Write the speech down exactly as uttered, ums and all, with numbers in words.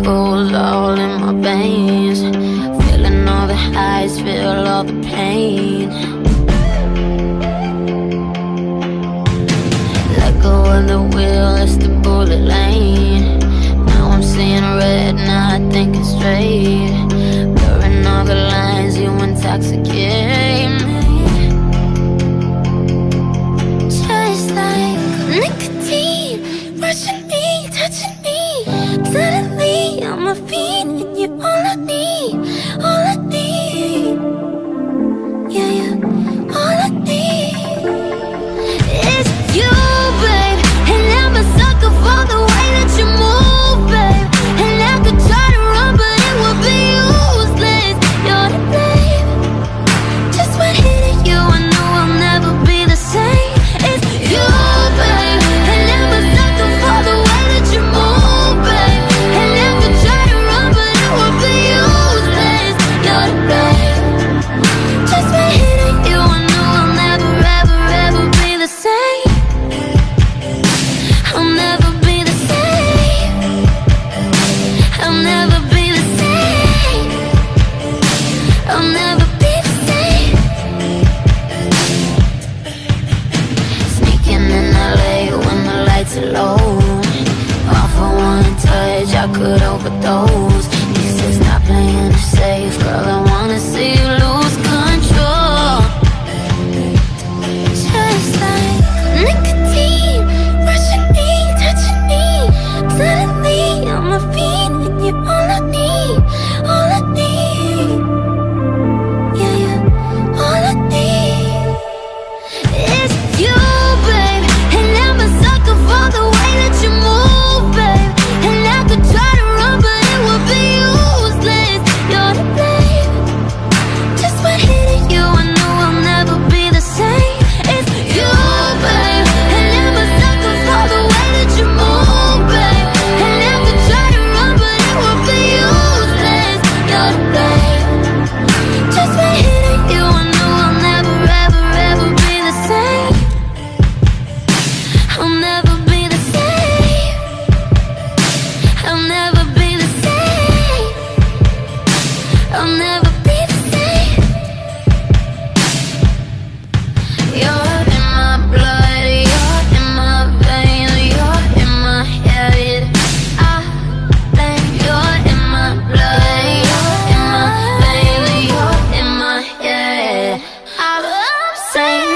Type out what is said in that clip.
chemicals all in my veins, feeling all the highs, feel all the pain. Let go of the wheel, it's the bullet lane. Now I'm seeing red, now I think it's straight. Blurring all the lines, you intoxicate me. Just like nicotine, rushing me, touching me. Suddenly I'm a fiend and you're all I need, all I need. Yeah, yeah, all I need is you, babe. And I'm a sucker for the way that you move, babe. And I could try to run, but it would be useless. You're the blame. Just when hitting you, I know I'll never be the same. It's you, babe. And I'm a sucker for the way that you move, babe. And I could try to run, but it would be useless. You're the blame. Just when hitting you, I know I'll never, ever, ever be the same. I'll never be the same. I'll never be the same. I'll never be the same. Sneaking in L A when the lights are low. All for one touch, I could overdose. You said stop playing it safe, girl, I wanna see you lose control. Just like nicotine, rushing me, touching me. Suddenly I'm a fiend and you're all I need, all I need. Yeah, yeah, all I need is you, babe. And I'm a sucker for the way that you move, babe. And I could try to run, but it would be useless. You're the blame. Just when hitting you, I know I'll never be the same. It's you, babe. And I'm a sucker for the way that you move, babe. And I could try to run, but it would be useless. You're the blame. Just when hitting you, I know I'll never, ever, ever be the same. I'll never be the same. I'll never be the same. I'll never be the same. You're in my blood, you're in my veins, you're in my head. I think you're in my blood, you're in my veins, you're in my head. I'm saying